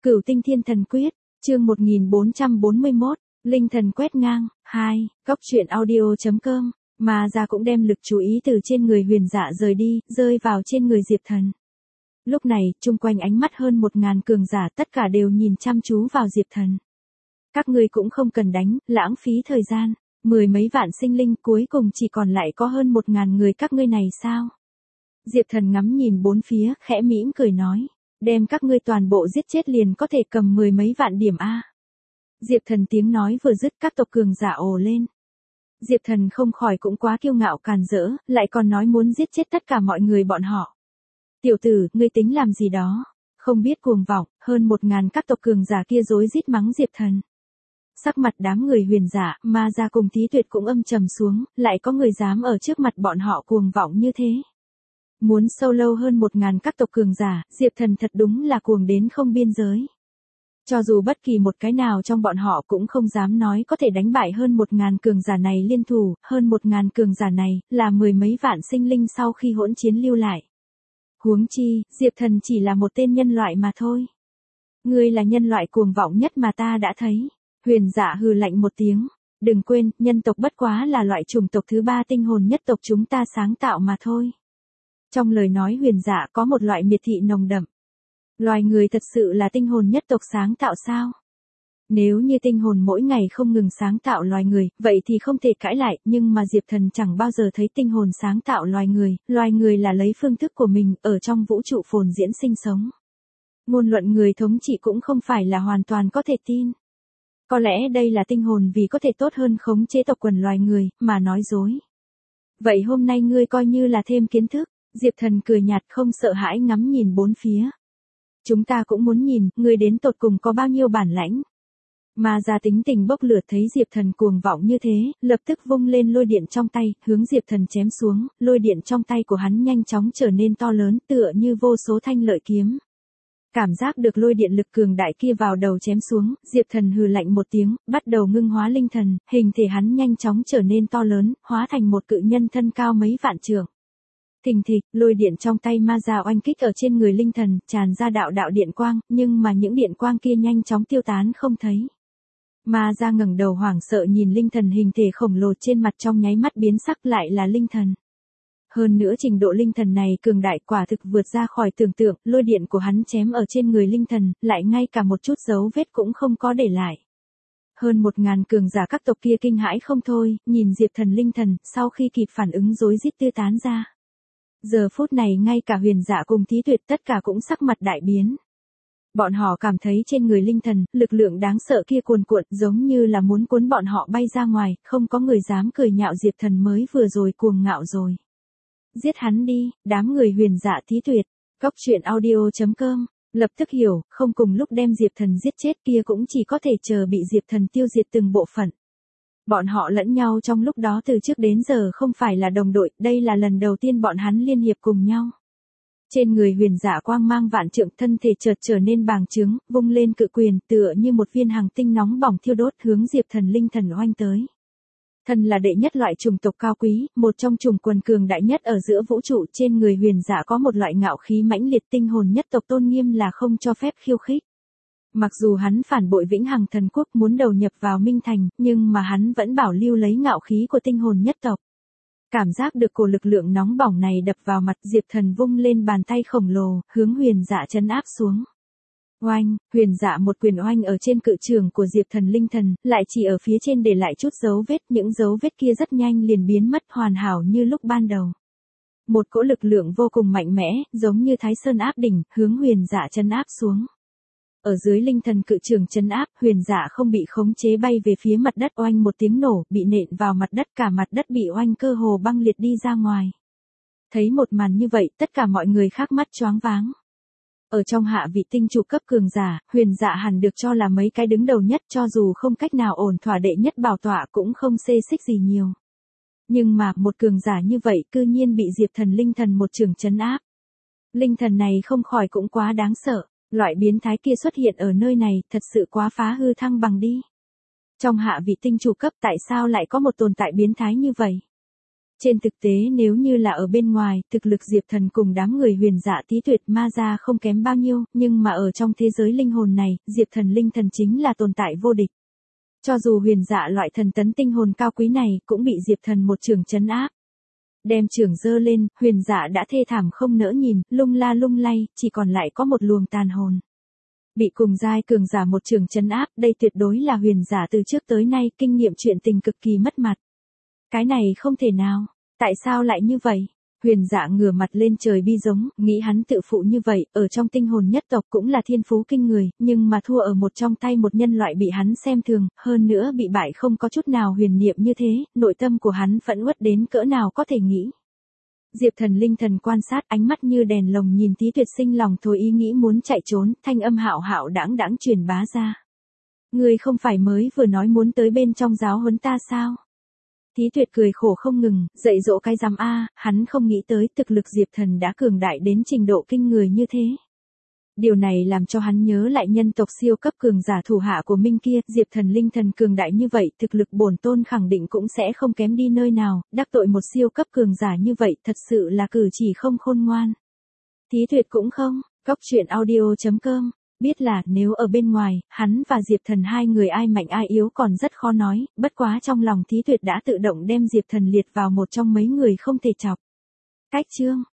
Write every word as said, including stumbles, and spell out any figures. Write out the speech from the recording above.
Cửu tinh thiên thần quyết, chương một nghìn bốn trăm bốn mươi mốt, linh thần quét ngang, hai, góc truyện audio.com, mà ra cũng đem lực chú ý từ trên người Huyền Dạ rời đi, rơi vào trên người Diệp Thần. Lúc này, chung quanh ánh mắt hơn một ngàn cường giả tất cả đều nhìn chăm chú vào Diệp Thần. Các ngươi cũng không cần đánh, lãng phí thời gian, mười mấy vạn sinh linh cuối cùng chỉ còn lại có hơn một ngàn người các ngươi này sao? Diệp Thần ngắm nhìn bốn phía, khẽ mỉm cười nói. Đem các ngươi toàn bộ giết chết liền có thể cầm mười mấy vạn điểm A. Diệp Thần tiếng nói vừa dứt các tộc cường giả ồ lên. Diệp Thần không khỏi cũng quá kiêu ngạo càn rỡ, lại còn nói muốn giết chết tất cả mọi người bọn họ. Tiểu tử, ngươi tính làm gì đó? Không biết cuồng vọng, hơn một ngàn các tộc cường giả kia rối rít mắng Diệp Thần. Sắc mặt đám người Huyền Dạ, Ma Gia cùng Tí Tuyệt cũng âm trầm xuống, lại có người dám ở trước mặt bọn họ cuồng vọng như thế. Muốn sâu lâu hơn một ngàn các tộc cường giả, Diệp Thần thật đúng là cuồng đến không biên giới. Cho dù bất kỳ một cái nào trong bọn họ cũng không dám nói có thể đánh bại hơn một ngàn cường giả này liên thủ, hơn một ngàn cường giả này, là mười mấy vạn sinh linh sau khi hỗn chiến lưu lại. Huống chi, Diệp Thần chỉ là một tên nhân loại mà thôi. Ngươi là nhân loại cuồng vọng nhất mà ta đã thấy. Huyền Dạ hừ lạnh một tiếng. Đừng quên, nhân tộc bất quá là loại chủng tộc thứ ba tinh hồn nhất tộc chúng ta sáng tạo mà thôi. Trong lời nói Huyền Dạ có một loại miệt thị nồng đậm. Loài người thật sự là tinh hồn nhất tộc sáng tạo sao? Nếu như tinh hồn mỗi ngày không ngừng sáng tạo loài người, vậy thì không thể cãi lại, nhưng mà Diệp Thần chẳng bao giờ thấy tinh hồn sáng tạo loài người, loài người là lấy phương thức của mình ở trong vũ trụ phồn diễn sinh sống. Ngôn luận người thống trị cũng không phải là hoàn toàn có thể tin. Có lẽ đây là tinh hồn vì có thể tốt hơn khống chế tộc quần loài người, mà nói dối. Vậy hôm nay ngươi coi như là thêm kiến thức. Diệp Thần cười nhạt không sợ hãi ngắm nhìn bốn phía. Chúng ta cũng muốn nhìn, ngươi đến tột cùng có bao nhiêu bản lãnh. Mà ra tính tình bốc lửa thấy Diệp Thần cuồng vọng như thế, lập tức vung lên lôi điện trong tay, hướng Diệp Thần chém xuống, lôi điện trong tay của hắn nhanh chóng trở nên to lớn tựa như vô số thanh lợi kiếm. Cảm giác được lôi điện lực cường đại kia vào đầu chém xuống, Diệp Thần hừ lạnh một tiếng, bắt đầu ngưng hóa linh thần, hình thể hắn nhanh chóng trở nên to lớn, hóa thành một cự nhân thân cao mấy vạn trượng. Thình thịch, lôi điện trong tay Ma Gia oanh kích ở trên người linh thần, tràn ra đạo đạo điện quang, nhưng mà những điện quang kia nhanh chóng tiêu tán không thấy. Ma Gia ngẩng đầu hoảng sợ nhìn linh thần hình thể khổng lồ trên mặt trong nháy mắt biến sắc lại là linh thần. Hơn nữa trình độ linh thần này cường đại quả thực vượt ra khỏi tưởng tượng, lôi điện của hắn chém ở trên người linh thần, lại ngay cả một chút dấu vết cũng không có để lại. Hơn một ngàn cường giả các tộc kia kinh hãi không thôi, nhìn Diệp Thần linh thần, sau khi kịp phản ứng rối rít tiêu tán ra. Giờ phút này ngay cả Huyền Dạ cùng Tí Tuyệt tất cả cũng sắc mặt đại biến. Bọn họ cảm thấy trên người linh thần, lực lượng đáng sợ kia cuồn cuộn giống như là muốn cuốn bọn họ bay ra ngoài, không có người dám cười nhạo Diệp Thần mới vừa rồi cuồng ngạo rồi. Giết hắn đi, đám người Huyền Dạ Tí Tuyệt, góc truyện audio.com, lập tức hiểu, không cùng lúc đem Diệp Thần giết chết kia cũng chỉ có thể chờ bị Diệp Thần tiêu diệt từng bộ phận. Bọn họ lẫn nhau trong lúc đó từ trước đến giờ không phải là đồng đội, đây là lần đầu tiên bọn hắn liên hiệp cùng nhau. Trên người Huyền Dạ quang mang vạn trượng thân thể chợt trở nên bàng trướng, vung lên cự quyền tựa như một viên hàng tinh nóng bỏng thiêu đốt hướng Diệp Thần linh thần oanh tới. Thần là đệ nhất loại chủng tộc cao quý, một trong chủng quần cường đại nhất ở giữa vũ trụ, trên người Huyền Dạ có một loại ngạo khí mãnh liệt tinh hồn nhất tộc tôn nghiêm là không cho phép khiêu khích. Mặc dù hắn phản bội Vĩnh Hằng Thần Quốc muốn đầu nhập vào Minh Thành, nhưng mà hắn vẫn bảo lưu lấy ngạo khí của tinh hồn nhất tộc. Cảm giác được cổ lực lượng nóng bỏng này đập vào mặt, Diệp Thần vung lên bàn tay khổng lồ, hướng Huyền Dạ trấn áp xuống. Oanh, Huyền Dạ một quyền oanh ở trên cự trường của Diệp Thần linh thần, lại chỉ ở phía trên để lại chút dấu vết, những dấu vết kia rất nhanh liền biến mất hoàn hảo như lúc ban đầu. Một cỗ lực lượng vô cùng mạnh mẽ, giống như Thái Sơn áp đỉnh, hướng Huyền Dạ trấn áp xuống. Ở dưới linh thần cự trường trấn áp, Huyền Dạ không bị khống chế bay về phía mặt đất, oanh một tiếng nổ, bị nện vào mặt đất, cả mặt đất bị oanh cơ hồ băng liệt đi ra ngoài. Thấy một màn như vậy, tất cả mọi người khác mắt choáng váng. Ở trong hạ vị tinh trụ cấp cường giả, Huyền Dạ hẳn được cho là mấy cái đứng đầu nhất, cho dù không cách nào ổn thỏa đệ nhất bảo tọa cũng không xê xích gì nhiều. Nhưng mà, một cường giả như vậy cư nhiên bị Diệp Thần linh thần một trường trấn áp. Linh thần này không khỏi cũng quá đáng sợ. Loại biến thái kia xuất hiện ở nơi này, thật sự quá phá hư thăng bằng đi. Trong hạ vị tinh chủ cấp tại sao lại có một tồn tại biến thái như vậy? Trên thực tế nếu như là ở bên ngoài, thực lực Diệp Thần cùng đám người Huyền Dạ Tí Tuyệt Ma gia không kém bao nhiêu, nhưng mà ở trong thế giới linh hồn này, Diệp Thần linh thần chính là tồn tại vô địch. Cho dù Huyền Dạ loại thần tấn tinh hồn cao quý này, cũng bị Diệp Thần một chưởng trấn áp. Đem chưởng giơ lên, Huyền Dạ đã thê thảm không nỡ nhìn, lung la lung lay, chỉ còn lại có một luồng tàn hồn. Bị cùng giai cường giả một chưởng trấn áp, đây tuyệt đối là Huyền Dạ từ trước tới nay kinh nghiệm chuyện tình cực kỳ mất mặt. Cái này không thể nào, tại sao lại như vậy? Huyền Dạ ngửa mặt lên trời bi giống, nghĩ hắn tự phụ như vậy, ở trong tinh hồn nhất tộc cũng là thiên phú kinh người, nhưng mà thua ở một trong tay một nhân loại bị hắn xem thường, hơn nữa bị bại không có chút nào huyền niệm như thế, nội tâm của hắn phẫn uất đến cỡ nào có thể nghĩ. Diệp Thần linh thần quan sát, ánh mắt như đèn lồng nhìn Tí Tuyệt sinh lòng thôi ý nghĩ muốn chạy trốn, thanh âm hạo hạo đãng đãng truyền bá ra. Ngươi không phải mới vừa nói muốn tới bên trong giáo huấn ta sao? Tí Tuyệt cười khổ không ngừng, dạy dỗ cái giám a, hắn không nghĩ tới thực lực Diệp Thần đã cường đại đến trình độ kinh người như thế. Điều này làm cho hắn nhớ lại nhân tộc siêu cấp cường giả thủ hạ của Minh kia, Diệp Thần linh thần cường đại như vậy, thực lực bổn tôn khẳng định cũng sẽ không kém đi nơi nào, đắc tội một siêu cấp cường giả như vậy, thật sự là cử chỉ không khôn ngoan. Tí Tuyệt cũng không, Cóc truyện audio chấm com, biết là nếu ở bên ngoài, hắn và Diệp Thần hai người ai mạnh ai yếu còn rất khó nói, bất quá trong lòng Tí Tuyệt đã tự động đem Diệp Thần liệt vào một trong mấy người không thể chọc. Cách chương